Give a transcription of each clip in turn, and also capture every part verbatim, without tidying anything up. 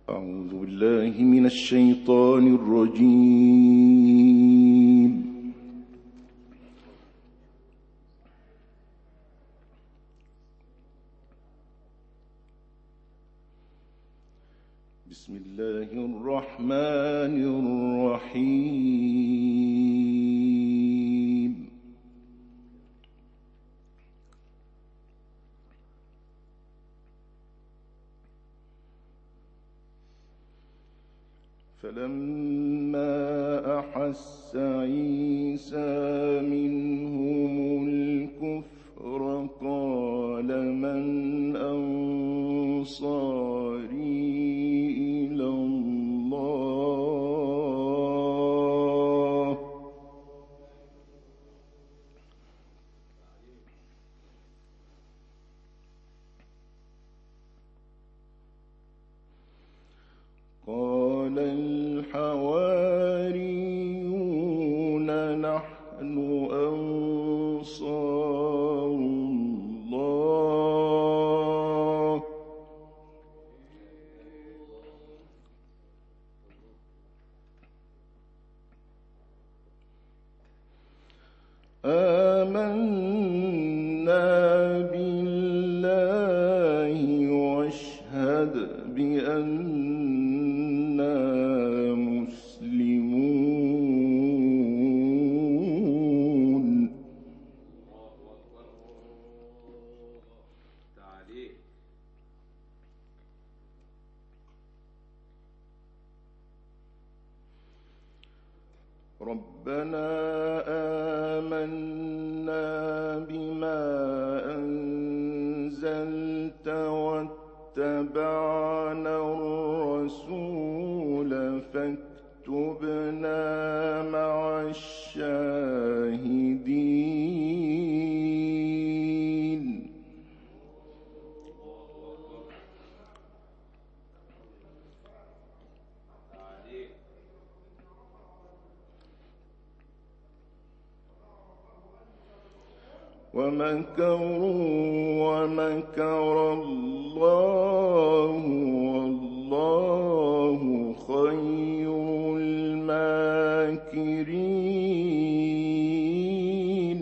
أعوذ بالله من الشيطان الرجيم. بسم الله الرحمن الرحيم. فلما أحس عيسى منهم الكفر قال من أنصاري إلى الله قال الحواريون نحن أنصار الله آمنا بالله واشهد بأننا مسلمون. ربنا آمنا بما أنزلت واتبعنا الرسول فاكتبنا مع الشاهدين. ومكروا ومكر الله والله خير الماكرين.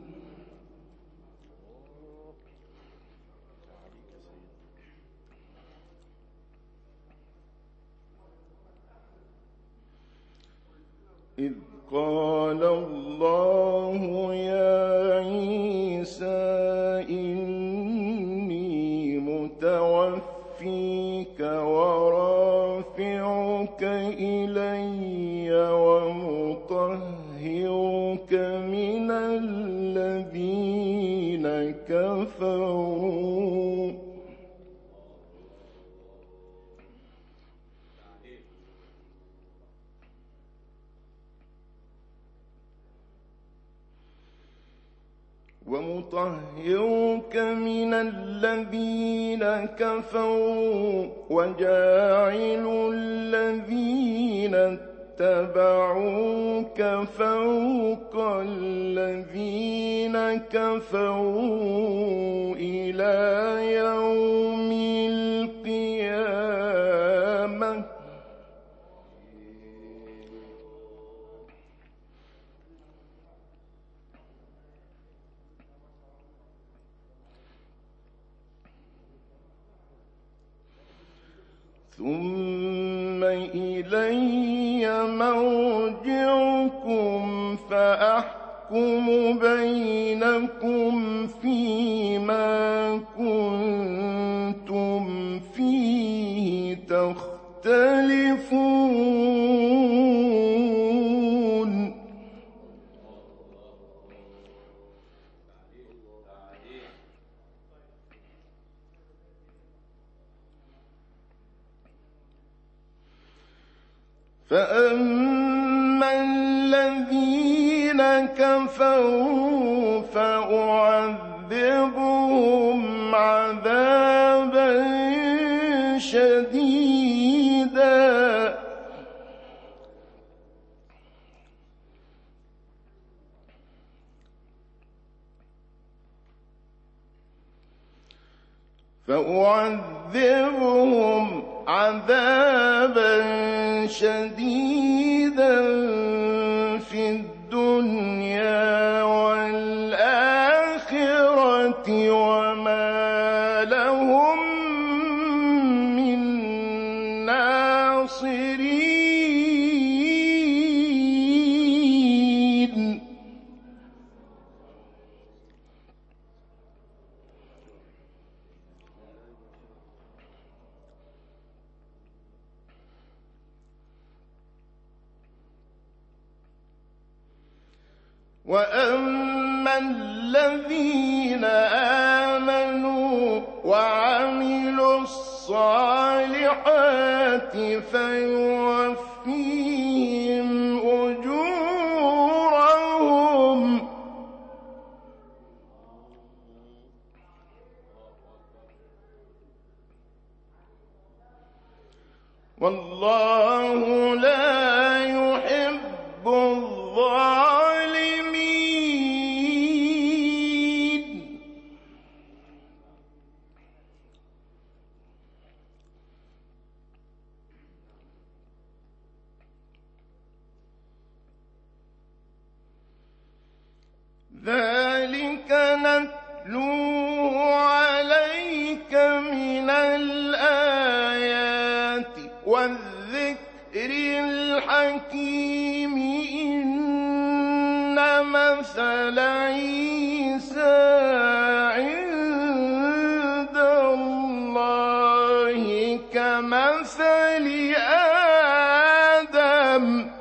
إذ قال الله يا عيسى إني متوفيك ورافعك إلي ومطهرك من الذين كفروا ومطهرك من الذين كفروا وجاعل الذين اتبعوك فوق الذين كفروا إلى يوم القيامة ثم إلي مرجعكم فأحكم بينكم فيما كنتم فيه تختلفون. فأما الذين كفروا فأعذبهم عذابا شديدا فأعذبهم عذابا شديدا في الدنيا والآخرة وما لهم من ناصرين. وأما الذين آمنوا وعملوا الصالحات فيوفيهم أجورهم والله لا يحب الظالمين. ذلك نتلوه عليك من الآيات والذكر الحكيم. إن مثل عيسى عند الله كمثل آدم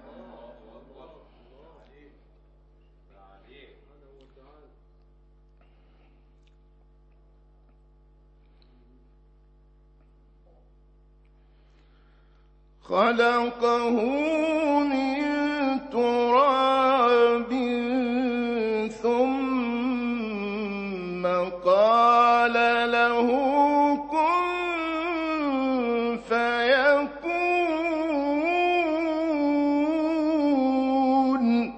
خلقه من تراب ثم قال له كن فيكون.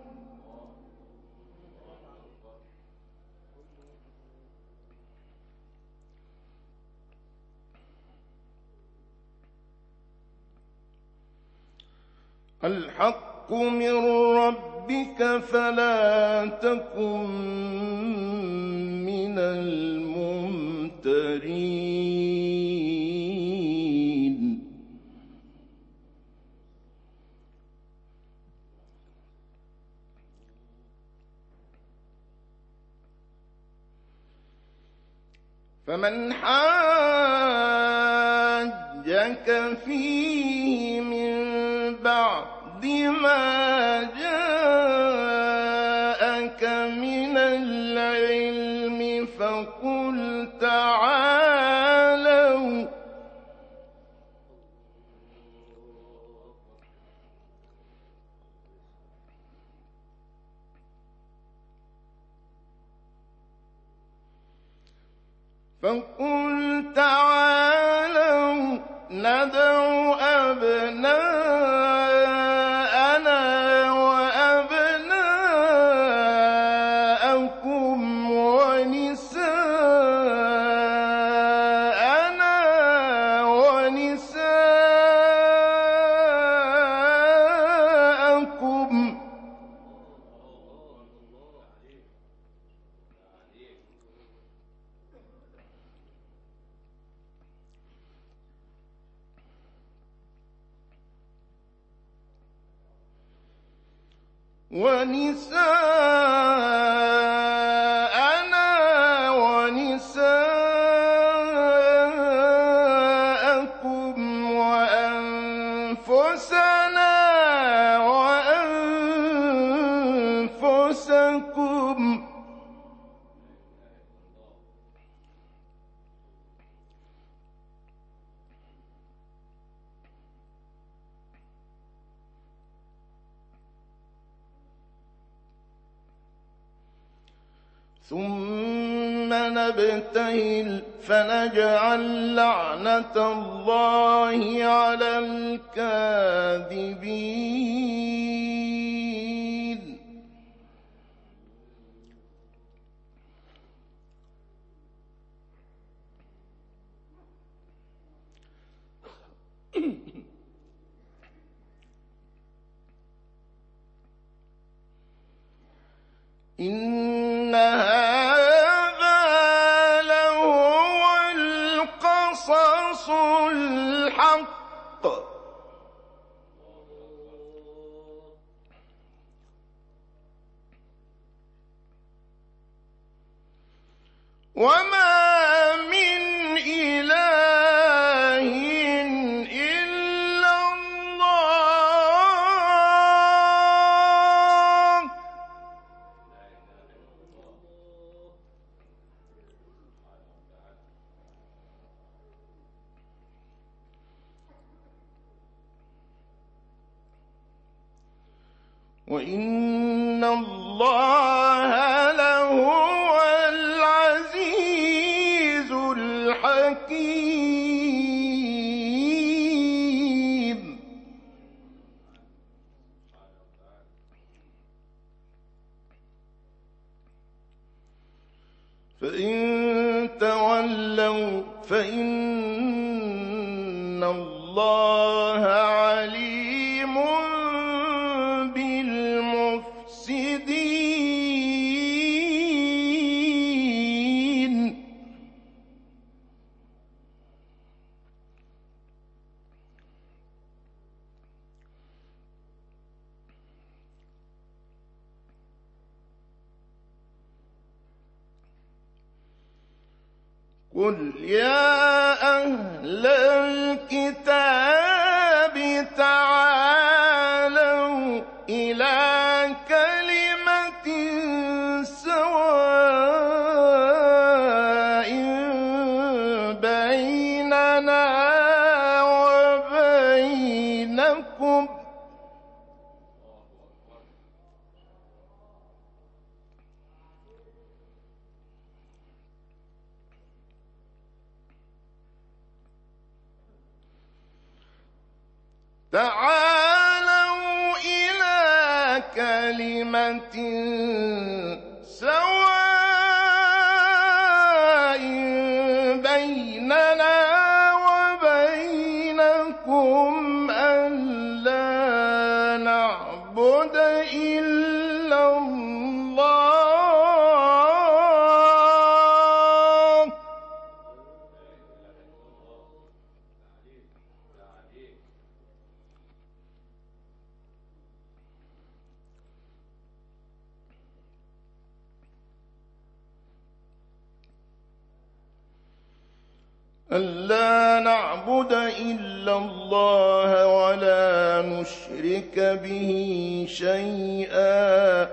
الحق من ربك فلا تكن من الممترين. فمن حاجك فيه من بعد ما جاءك من العلم فقل تعالوا فقل تعالوا ندع أبناءنا وأبناءكم ونساءنا ونساءكم ونساءنا ونساءكم وأنفسنا وأنفسكم ثم نبتهل فنجعل لعنة الله على الكاذبين. إن هذا لهو القصص الحق وما من إله إلا الله وإن الله لهو العزيز الحكيم فإن تولوا فإن الله عليم بالمفسدين قل يا أهل الكتاب تعالوا إلى كلمة سواء بيننا وبينكم تعالوا إلى كلمة سواء بيننا وبينكم ألا نعبد إلا الله ألا نعبد إلا الله ولا نشرك به شيئا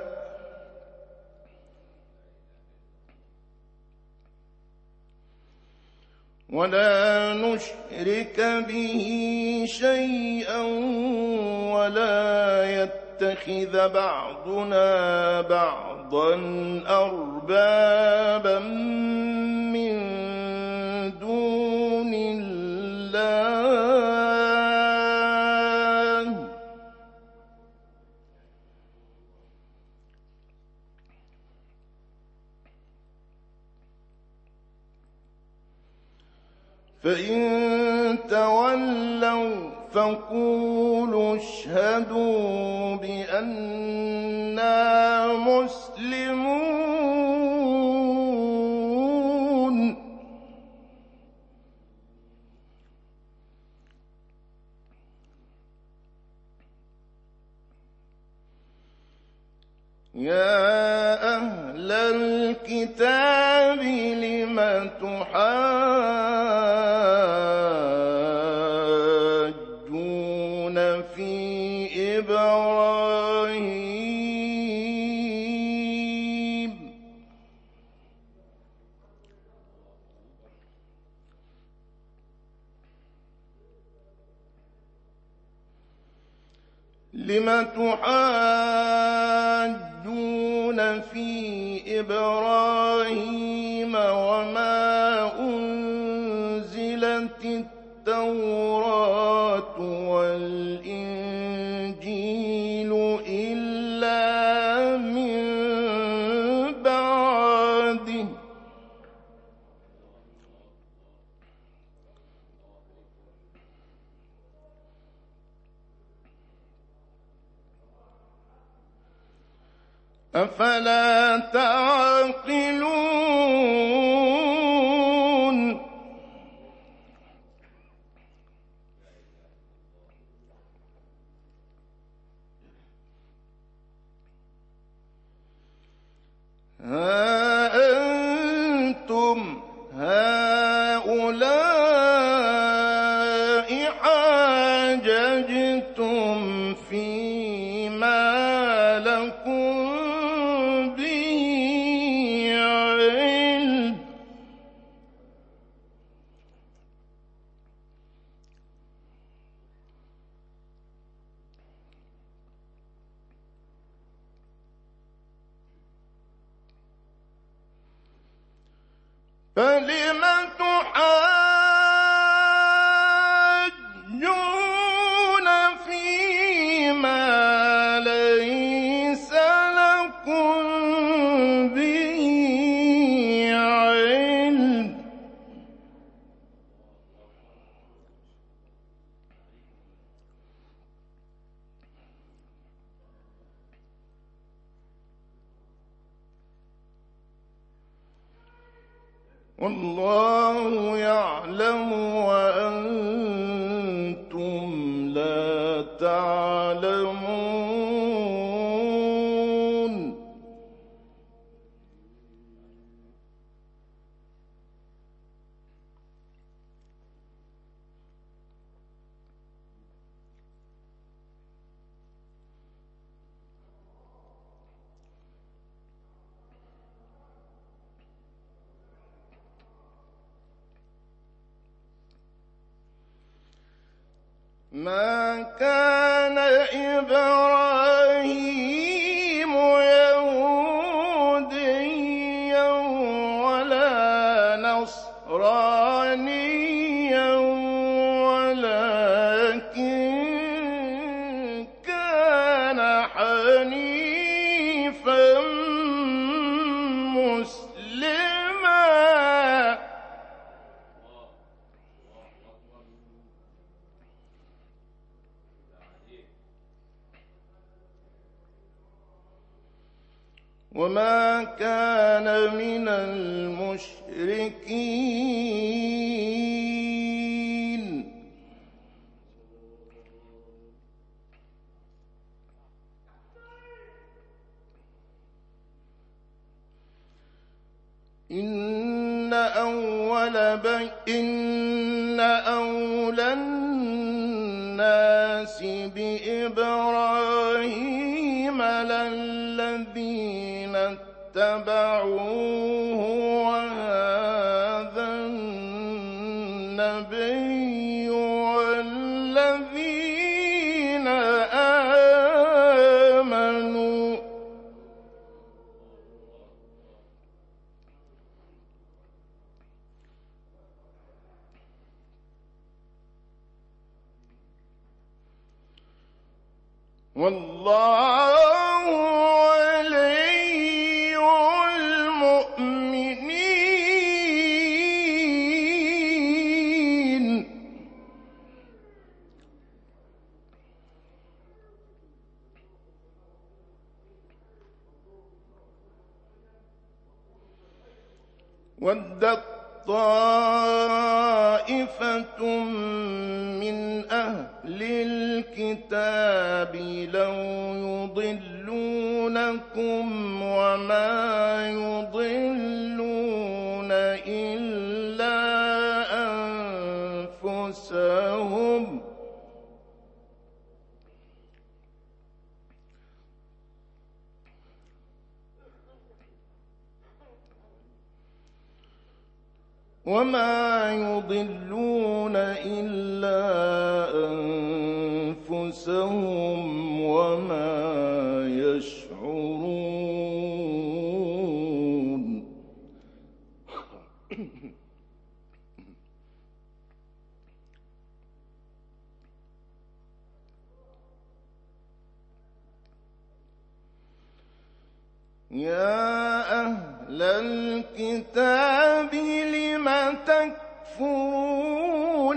ولا نشرك به شيئا ولا يتخذ بعضنا بعضا أربابا من دون الله فإن تولوا فقولوا اشهدوا بأننا مسلمون يا أهل الكتاب لم تحاجون في إبراهيم لم تحاجون في إبراهيم وما أنزلت التوراة والإنجيل إلا من بعده أفلا تعقلون ها أنتم هؤلاء حاججتم فيما لكم به علم فلم تحاجون فيما ليس لكم به علم والله يعلم وأنتم لا تعلمون ما كان إبراهيم يهوديا ولا نصرانيا ولكن كان حنيفا مسلما وما كان من المشركين إن أول بي إن أولى الناس بإبراهيم للذين اتبعوه وهذا النبي والذين آمنوا والله ولي المؤمنين ودت طائفة من أهل الكتاب لو يضلونكم وما يضلون إلا أنفسهم وما يضلون إلا أنفسهم وما يشعرون يا أهل الكتاب لم تكفرون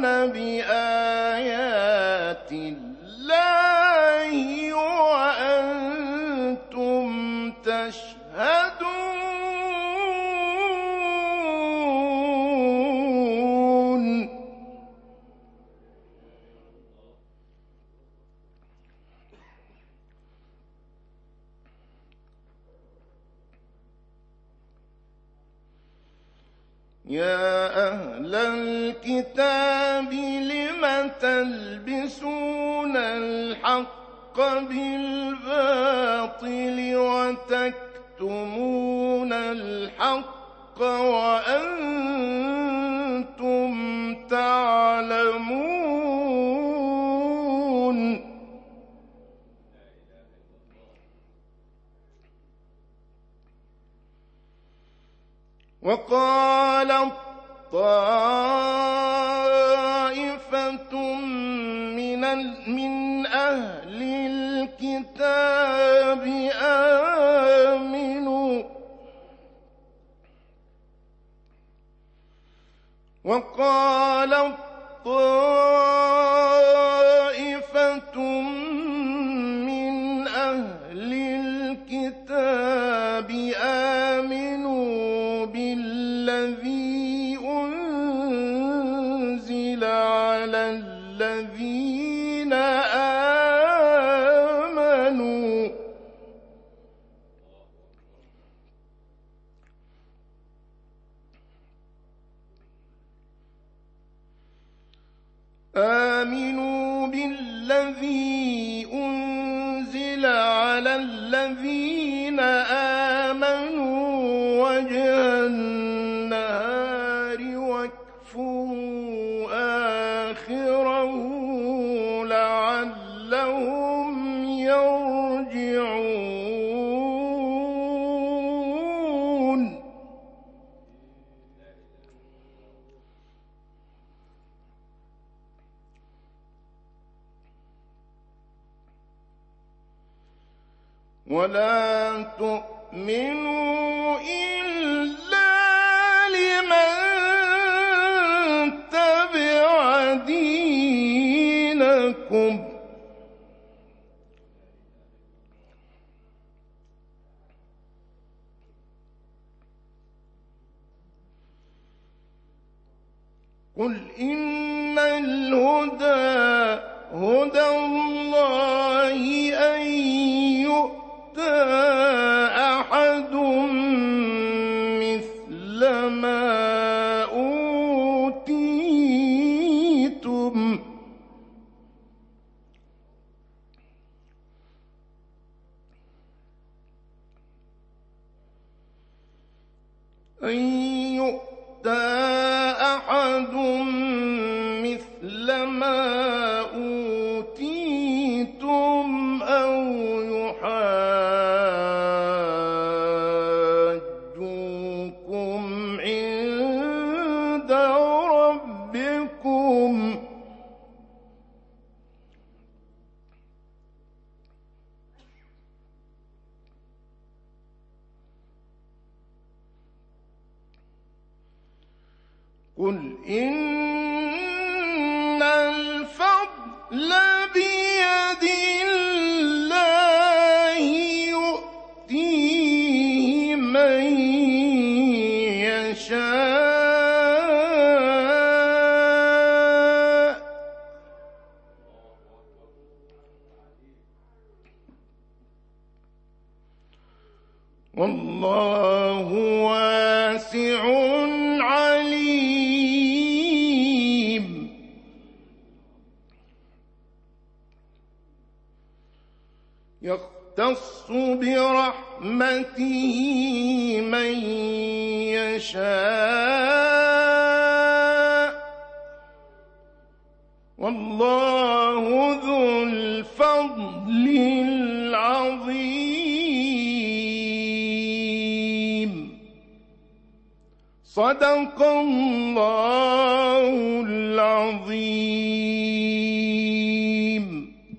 بآيات الله وأنتم تشهدون يا أهل الكتاب لم تلبسون الحق بالباطل وتكتمون الحق وأنتم تعلمون. وقال طائفة من من أهل الكتاب آمنوا وقال طائفة من أهل الكتاب آمنوا بالذي أنزل على الذين آمنوا آمنوا بالذي أنزل على الذين آمنوا وجه النهار واكفروا آخره لعلهم يرجعون. ولا تؤمنوا إلا لمن تبع دينكم قل إن الهدى هدى الله أن يؤتى أحد مثل ما أوتيتم أن يؤتى أحد مثل ما أوتيتم أو يحاجوكم عند ربكم قل إن الفضل بيد الله يؤتيه من يشاء والله واسع عليم. يختص برحمته من يشاء والله ذو الفضل العظيم. صدق الله العظيم.